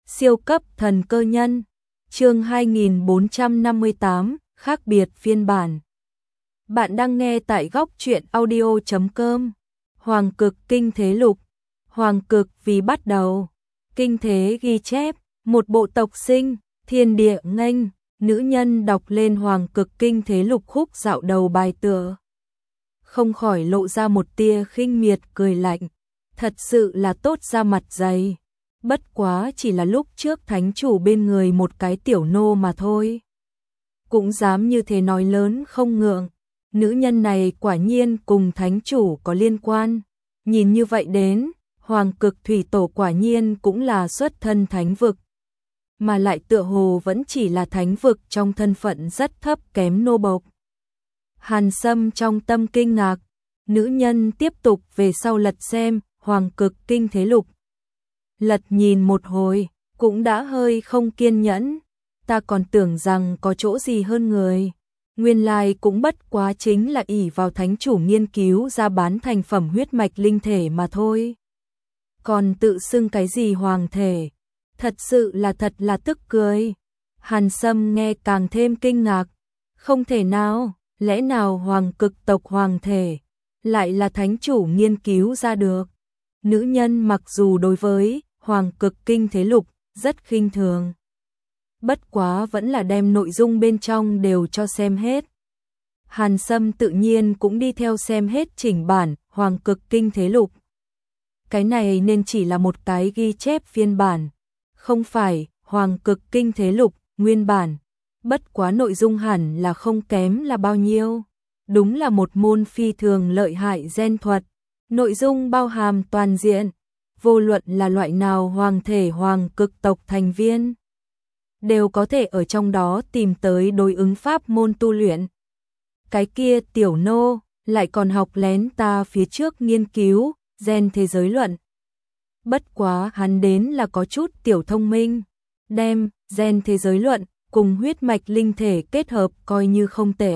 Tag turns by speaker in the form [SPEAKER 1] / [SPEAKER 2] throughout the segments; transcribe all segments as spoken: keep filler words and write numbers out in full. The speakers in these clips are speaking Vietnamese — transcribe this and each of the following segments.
[SPEAKER 1] Siêu cấp thần cơ nhân, chương hai nghìn bốn trăm năm mươi tám, khác biệt phiên bản. Bạn đang nghe tại góc truyện audio chấm com. Hoàng cực kinh thế lục. Hoàng cực vì bắt đầu. Kinh thế ghi chép, một bộ tộc sinh, thiên địa nghênh, nữ nhân đọc lên Hoàng cực kinh thế lục khúc dạo đầu bài tựa. Không khỏi lộ ra một tia khinh miệt cười lạnh. Thật sự là tốt ra mặt dày. Bất quá chỉ là lúc trước thánh chủ bên người một cái tiểu nô mà thôi. Cũng dám như thế nói lớn không ngượng. Nữ nhân này quả nhiên cùng thánh chủ có liên quan. Nhìn như vậy đến, Hoàng cực thủy tổ quả nhiên cũng là xuất thân thánh vực. Mà lại tựa hồ vẫn chỉ là thánh vực trong thân phận rất thấp kém nô bộc. Hàn Sâm trong tâm kinh ngạc. Nữ nhân tiếp tục về sau lật xem Hoàng cực kinh thế lục. Lật nhìn một hồi, cũng đã hơi không kiên nhẫn. Ta còn tưởng rằng có chỗ gì hơn người. Nguyên lai cũng bất quá chính là ỷ vào thánh chủ nghiên cứu ra bán thành phẩm huyết mạch linh thể mà thôi. Còn tự xưng cái gì hoàng thể. Thật sự là thật là tức cười. Hàn Sâm nghe càng thêm kinh ngạc. Không thể nào, lẽ nào hoàng cực tộc hoàng thể lại là thánh chủ nghiên cứu ra được. Nữ nhân mặc dù đối với Hoàng cực kinh thế lục rất khinh thường. Bất quá vẫn là đem nội dung bên trong đều cho xem hết. Hàn Sâm tự nhiên cũng đi theo xem hết chỉnh bản Hoàng cực kinh thế lục. Cái này nên chỉ là một cái ghi chép phiên bản, không phải Hoàng cực kinh thế lục nguyên bản. Bất quá nội dung hẳn là không kém là bao nhiêu. Đúng là một môn phi thường lợi hại gen thuật. Nội dung bao hàm toàn diện. Vô luận là loại nào hoàng thể hoàng cực tộc thành viên, đều có thể ở trong đó tìm tới đối ứng pháp môn tu luyện. Cái kia tiểu nô lại còn học lén ta phía trước nghiên cứu gen thế giới luận. Bất quá hắn đến là có chút tiểu thông minh, đem gen thế giới luận cùng huyết mạch linh thể kết hợp coi như không tệ.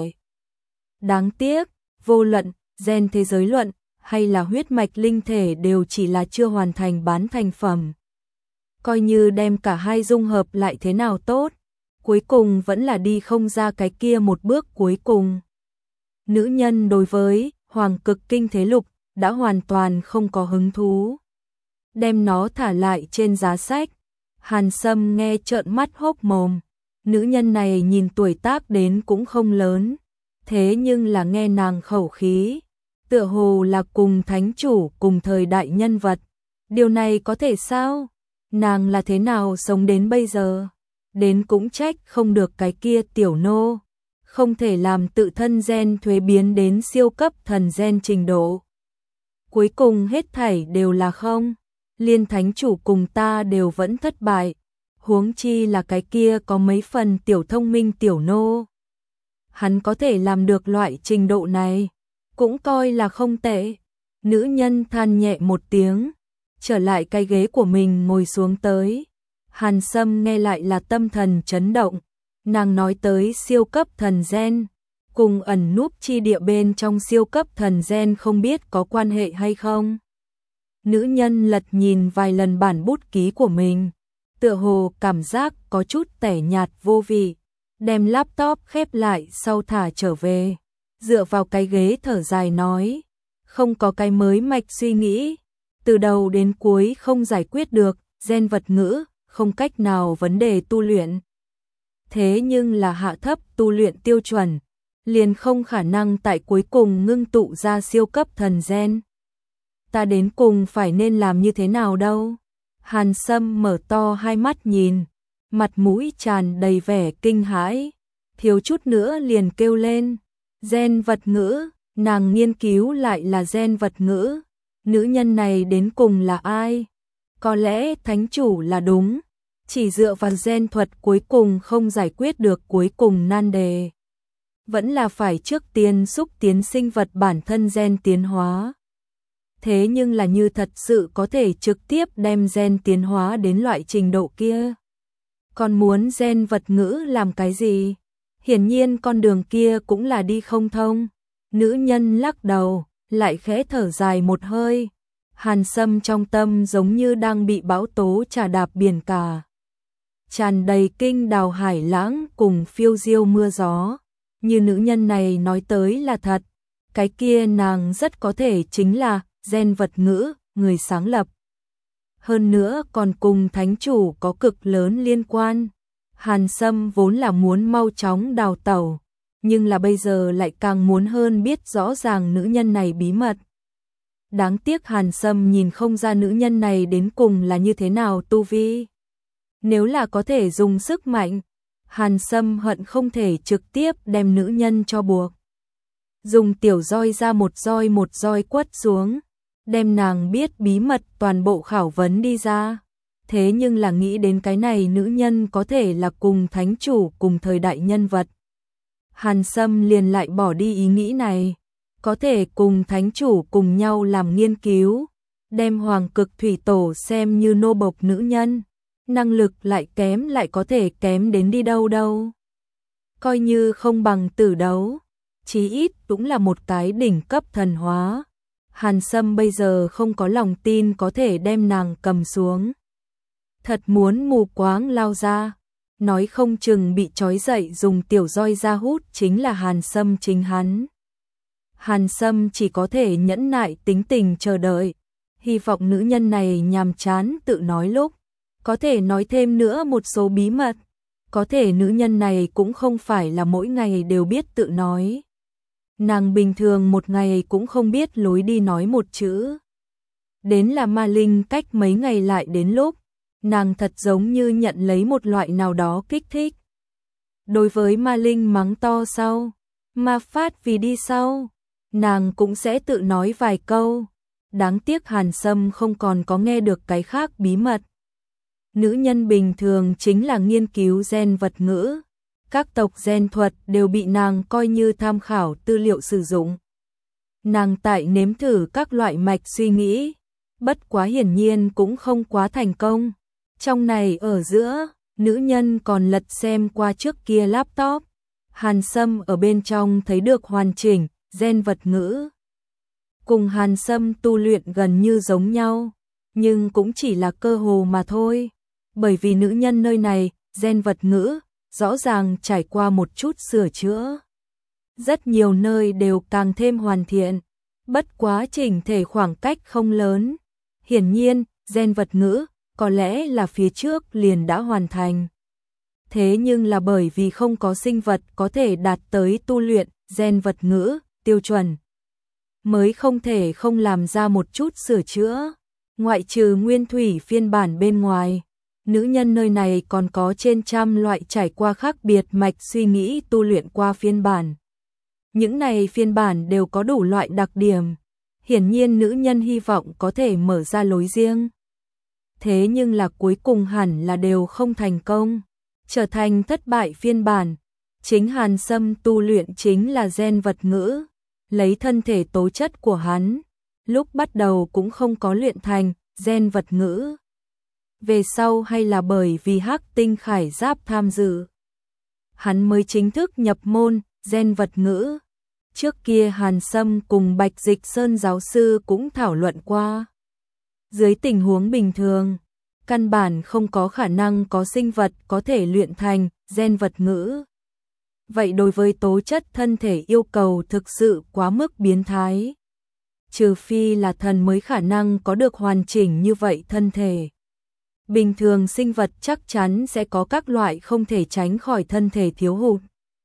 [SPEAKER 1] Đáng tiếc, vô luận gen thế giới luận hay là huyết mạch linh thể đều chỉ là chưa hoàn thành bán thành phẩm. Coi như đem cả hai dung hợp lại thế nào tốt, cuối cùng vẫn là đi không ra cái kia một bước cuối cùng. Nữ nhân đối với Hoàng cực kinh thế lục đã hoàn toàn không có hứng thú. Đem nó thả lại trên giá sách. Hàn Sâm nghe trợn mắt hốc mồm. Nữ nhân này nhìn tuổi tác đến cũng không lớn, thế nhưng là nghe nàng khẩu khí, tựa hồ là cùng thánh chủ cùng thời đại nhân vật. Điều này có thể sao? Nàng là thế nào sống đến bây giờ? Đến cũng trách không được cái kia tiểu nô, không thể làm tự thân gen thuế biến đến siêu cấp thần gen trình độ. Cuối cùng hết thảy đều là không. Liên thánh chủ cùng ta đều vẫn thất bại. Huống chi là cái kia có mấy phần tiểu thông minh tiểu nô. Hắn có thể làm được loại trình độ này, cũng coi là không tệ. Nữ nhân than nhẹ một tiếng, trở lại cái ghế của mình ngồi xuống tới. Hàn Sâm nghe lại là tâm thần chấn động. Nàng nói tới siêu cấp thần gen, cùng ẩn núp chi địa bên trong siêu cấp thần gen không biết có quan hệ hay không. Nữ nhân lật nhìn vài lần bản bút ký của mình, tựa hồ cảm giác có chút tẻ nhạt vô vị, đem laptop khép lại sau thả trở về. Dựa vào cái ghế thở dài nói, không có cái mới mạch suy nghĩ, từ đầu đến cuối không giải quyết được, gen vật ngữ, không cách nào vấn đề tu luyện. Thế nhưng là hạ thấp tu luyện tiêu chuẩn, liền không khả năng tại cuối cùng ngưng tụ ra siêu cấp thần gen. Ta đến cùng phải nên làm như thế nào đâu? Hàn Sâm mở to hai mắt nhìn, mặt mũi tràn đầy vẻ kinh hãi, thiếu chút nữa liền kêu lên. Gen vật ngữ, nàng nghiên cứu lại là gen vật ngữ. Nữ nhân này đến cùng là ai? Có lẽ thánh chủ là đúng, chỉ dựa vào gen thuật cuối cùng không giải quyết được cuối cùng nan đề. Vẫn là phải trước tiên xúc tiến sinh vật bản thân gen tiến hóa. Thế nhưng là như thật sự có thể trực tiếp đem gen tiến hóa đến loại trình độ kia. Còn muốn gen vật ngữ làm cái gì? Hiển nhiên con đường kia cũng là đi không thông. Nữ nhân lắc đầu, lại khẽ thở dài một hơi. Hàn Sâm trong tâm giống như đang bị bão tố trà đạp biển cả. tràn đầy kinh đào hải lãng cùng phiêu diêu mưa gió. Như nữ nhân này nói tới là thật, cái kia nàng rất có thể chính là gen vật ngữ, người sáng lập. Hơn nữa còn cùng thánh chủ có cực lớn liên quan. Hàn Sâm vốn là muốn mau chóng đào tẩu, nhưng là bây giờ lại càng muốn hơn biết rõ ràng nữ nhân này bí mật. Đáng tiếc Hàn Sâm nhìn không ra nữ nhân này đến cùng là như thế nào tu vi. Nếu là có thể dùng sức mạnh, Hàn Sâm hận không thể trực tiếp đem nữ nhân cho buộc. Dùng tiểu roi ra một roi một roi quất xuống, đem nàng biết bí mật toàn bộ khảo vấn đi ra. Thế nhưng là nghĩ đến cái này nữ nhân có thể là cùng thánh chủ cùng thời đại nhân vật. Hàn Sâm liền lại bỏ đi ý nghĩ này. Có thể cùng thánh chủ cùng nhau làm nghiên cứu, đem hoàng cực thủy tổ xem như nô bộc nữ nhân. Năng lực lại kém lại có thể kém đến đi đâu đâu. Coi như không bằng tử đấu, chí ít cũng là một cái đỉnh cấp thần hóa. Hàn Sâm bây giờ không có lòng tin có thể đem nàng cầm xuống. Thật muốn mù quáng lao ra, nói không chừng bị trói dậy dùng tiểu roi ra hút chính là Hàn Sâm chính hắn. Hàn Sâm chỉ có thể nhẫn nại tính tình chờ đợi, hy vọng nữ nhân này nhàm chán tự nói lúc, có thể nói thêm nữa một số bí mật, có thể nữ nhân này cũng không phải là mỗi ngày đều biết tự nói. Nàng bình thường một ngày cũng không biết lối đi nói một chữ. Đến là Ma Linh cách mấy ngày lại đến lúc, nàng thật giống như nhận lấy một loại nào đó kích thích. Đối với Ma Linh mắng to sau, ma phát vì đi sau, nàng cũng sẽ tự nói vài câu. Đáng tiếc Hàn Sâm không còn có nghe được cái khác bí mật. Nữ nhân bình thường chính là nghiên cứu gen vật ngữ. Các tộc gen thuật đều bị nàng coi như tham khảo tư liệu sử dụng. Nàng tại nếm thử các loại mạch suy nghĩ, bất quá hiển nhiên cũng không quá thành công. Trong này ở giữa, nữ nhân còn lật xem qua trước kia laptop. Hàn Sâm ở bên trong thấy được hoàn chỉnh gen vật ngữ. Cùng Hàn Sâm tu luyện gần như giống nhau, nhưng cũng chỉ là cơ hồ mà thôi. Bởi vì nữ nhân nơi này, gen vật ngữ, rõ ràng trải qua một chút sửa chữa. Rất nhiều nơi đều càng thêm hoàn thiện, bất quá chỉnh thể khoảng cách không lớn. Hiển nhiên, gen vật ngữ, có lẽ là phía trước liền đã hoàn thành. Thế nhưng là bởi vì không có sinh vật có thể đạt tới tu luyện gen vật ngữ tiêu chuẩn, mới không thể không làm ra một chút sửa chữa. Ngoại trừ nguyên thủy phiên bản bên ngoài, nữ nhân nơi này còn có trên trăm loại trải qua khác biệt mạch suy nghĩ tu luyện qua phiên bản. Những này phiên bản đều có đủ loại đặc điểm. Hiển nhiên nữ nhân hy vọng có thể mở ra lối riêng. Thế nhưng là cuối cùng hẳn là đều không thành công, trở thành thất bại phiên bản. Chính Hàn Sâm tu luyện chính là gen vật ngữ, lấy thân thể tố chất của hắn, lúc bắt đầu cũng không có luyện thành gen vật ngữ. Về sau hay là bởi vì Hắc Tinh Khải Giáp tham dự, hắn mới chính thức nhập môn gen vật ngữ. Trước kia Hàn Sâm cùng Bạch Dịch Sơn giáo sư cũng thảo luận qua. Dưới tình huống bình thường, căn bản không có khả năng có sinh vật có thể luyện thành gen vật ngữ. Vậy đối với tố chất thân thể yêu cầu thực sự quá mức biến thái. Trừ phi là thần mới khả năng có được hoàn chỉnh như vậy thân thể. Bình thường sinh vật chắc chắn sẽ có các loại không thể tránh khỏi thân thể thiếu hụt.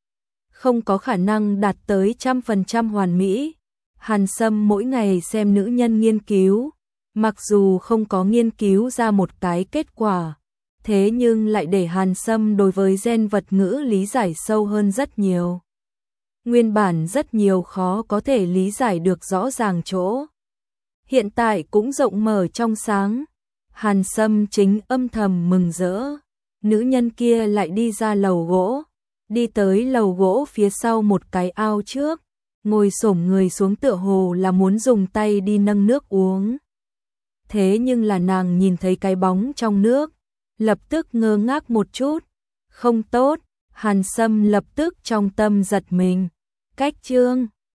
[SPEAKER 1] Không có khả năng đạt tới trăm phần trăm hoàn mỹ. Hàn Sâm mỗi ngày xem nữ nhân nghiên cứu, mặc dù không có nghiên cứu ra một cái kết quả, thế nhưng lại để Hàn Sâm đối với gen vật ngữ lý giải sâu hơn rất nhiều. Nguyên bản rất nhiều khó có thể lý giải được rõ ràng chỗ, hiện tại cũng rộng mở trong sáng. Hàn Sâm chính âm thầm mừng rỡ. Nữ nhân kia lại đi ra lầu gỗ, đi tới lầu gỗ phía sau một cái ao trước, ngồi xổm người xuống tựa hồ là muốn dùng tay đi nâng nước uống. Thế nhưng là nàng nhìn thấy cái bóng trong nước, lập tức ngơ ngác một chút. Không tốt, Hàn Sâm lập tức trong tâm giật mình. Cách chương